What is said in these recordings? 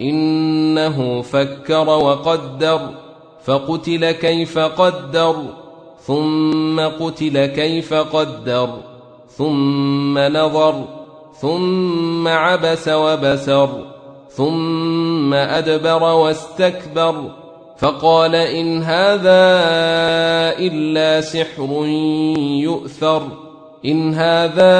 إنه فكر وقدر فقتل كيف قدر ثم قتل كيف قدر ثم نظر ثم عبس وبسر ثم أدبر واستكبر فقال إن هذا إلا سحر يؤثر إن هذا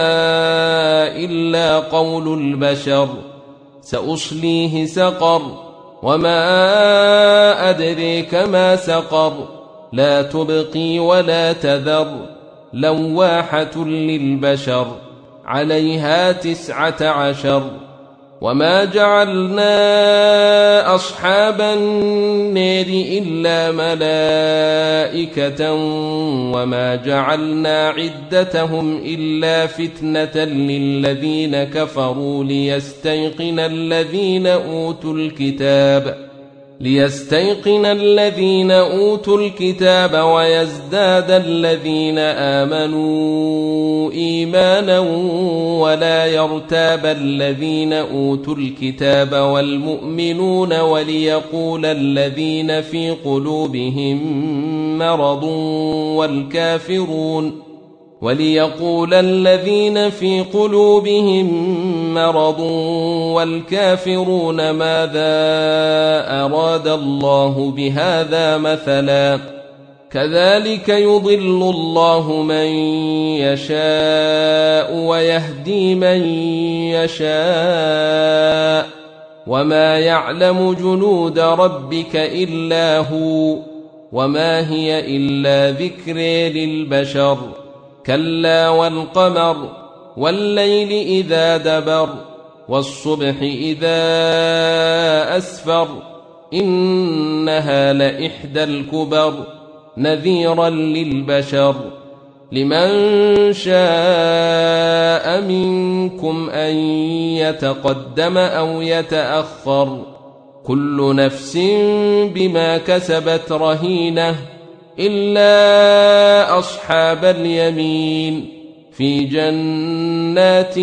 إلا قول البشر سأصليه سقر وما أدريك ما سقر لا تبقي ولا تذر لواحة للبشر عليها 19 وما جعلنا أصحاب النار إلا ملائكة وما جعلنا عدتهم إلا فتنة للذين كفروا ليستيقن الذين أوتوا الكتاب ويزداد الذين آمنوا إيمانا ولا يرتاب الذين أوتوا الكتاب والمؤمنون وليقول الذين في قلوبهم مرض والكافرون ماذا أراد الله بهذا مثلا كذلك يضل الله من يشاء ويهدي من يشاء وما يعلم جنود ربك إلا هو وما هي إلا ذكر للبشر كلا والقمر والليل إذا دبر والصبح إذا أسفر إنها لإحدى الكبر نذيرا للبشر لمن شاء منكم أن يتقدم أو يتأخر كل نفس بما كسبت رهينة إلا أصحاب اليمين في جنات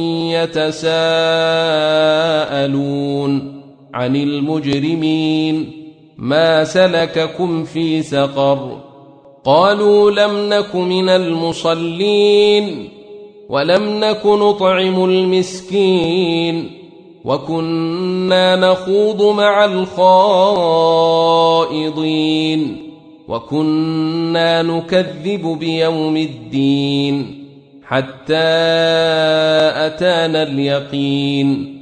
يتساءلون عن المجرمين ما سلككم في سقر قالوا لم نك من المصلين ولم نك نطعم المسكين وكنا نخوض مع الخائضين وكنا نكذب بيوم الدين حتى أتانا اليقين